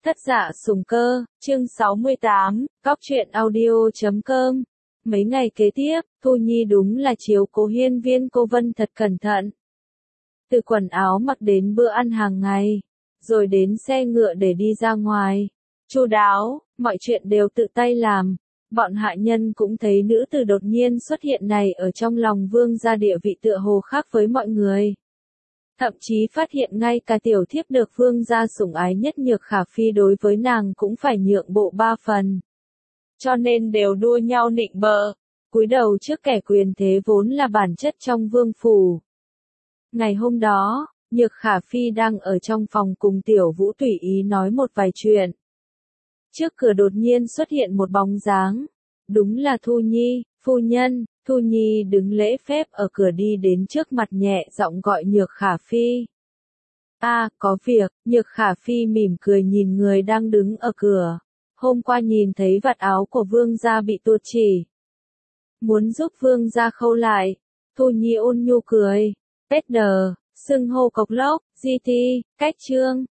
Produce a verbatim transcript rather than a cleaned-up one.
Thất Dạ Sủng Cơ, chương sáu mươi tám, cóc truyện audio chấm com. Mấy ngày kế tiếp, Thu Nhi đúng là chiếu cố hiên viên cô Vân thật cẩn thận. Từ quần áo mặc đến bữa ăn hàng ngày, rồi đến xe ngựa để đi ra ngoài. Chu đáo, mọi chuyện đều tự tay làm. Bọn hạ nhân cũng thấy nữ tử đột nhiên xuất hiện này ở trong lòng vương gia địa vị tựa hồ khác với mọi người. Thậm chí phát hiện ngay cả tiểu thiếp được vương gia sủng ái nhất Nhược Khả Phi đối với nàng cũng phải nhượng bộ ba phần. Cho nên đều đua nhau nịnh bợ, cúi đầu trước kẻ quyền thế vốn là bản chất trong vương phủ. Ngày hôm đó, Nhược Khả Phi đang ở trong phòng cùng Tiểu Vũ tùy ý nói một vài chuyện. Trước cửa đột nhiên xuất hiện một bóng dáng. Đúng là Thu Nhi, phu nhân. Thu Nhi đứng lễ phép ở cửa đi đến trước mặt nhẹ giọng gọi Nhược Khả Phi. A, à, có việc. Nhược Khả Phi mỉm cười nhìn người đang đứng ở cửa. Hôm qua nhìn thấy vạt áo của vương gia bị tuột chỉ. Muốn giúp vương gia khâu lại. Thu Nhi ôn nhu cười. Pết đờ, xưng hô cộc lốc, di ti, cách trương.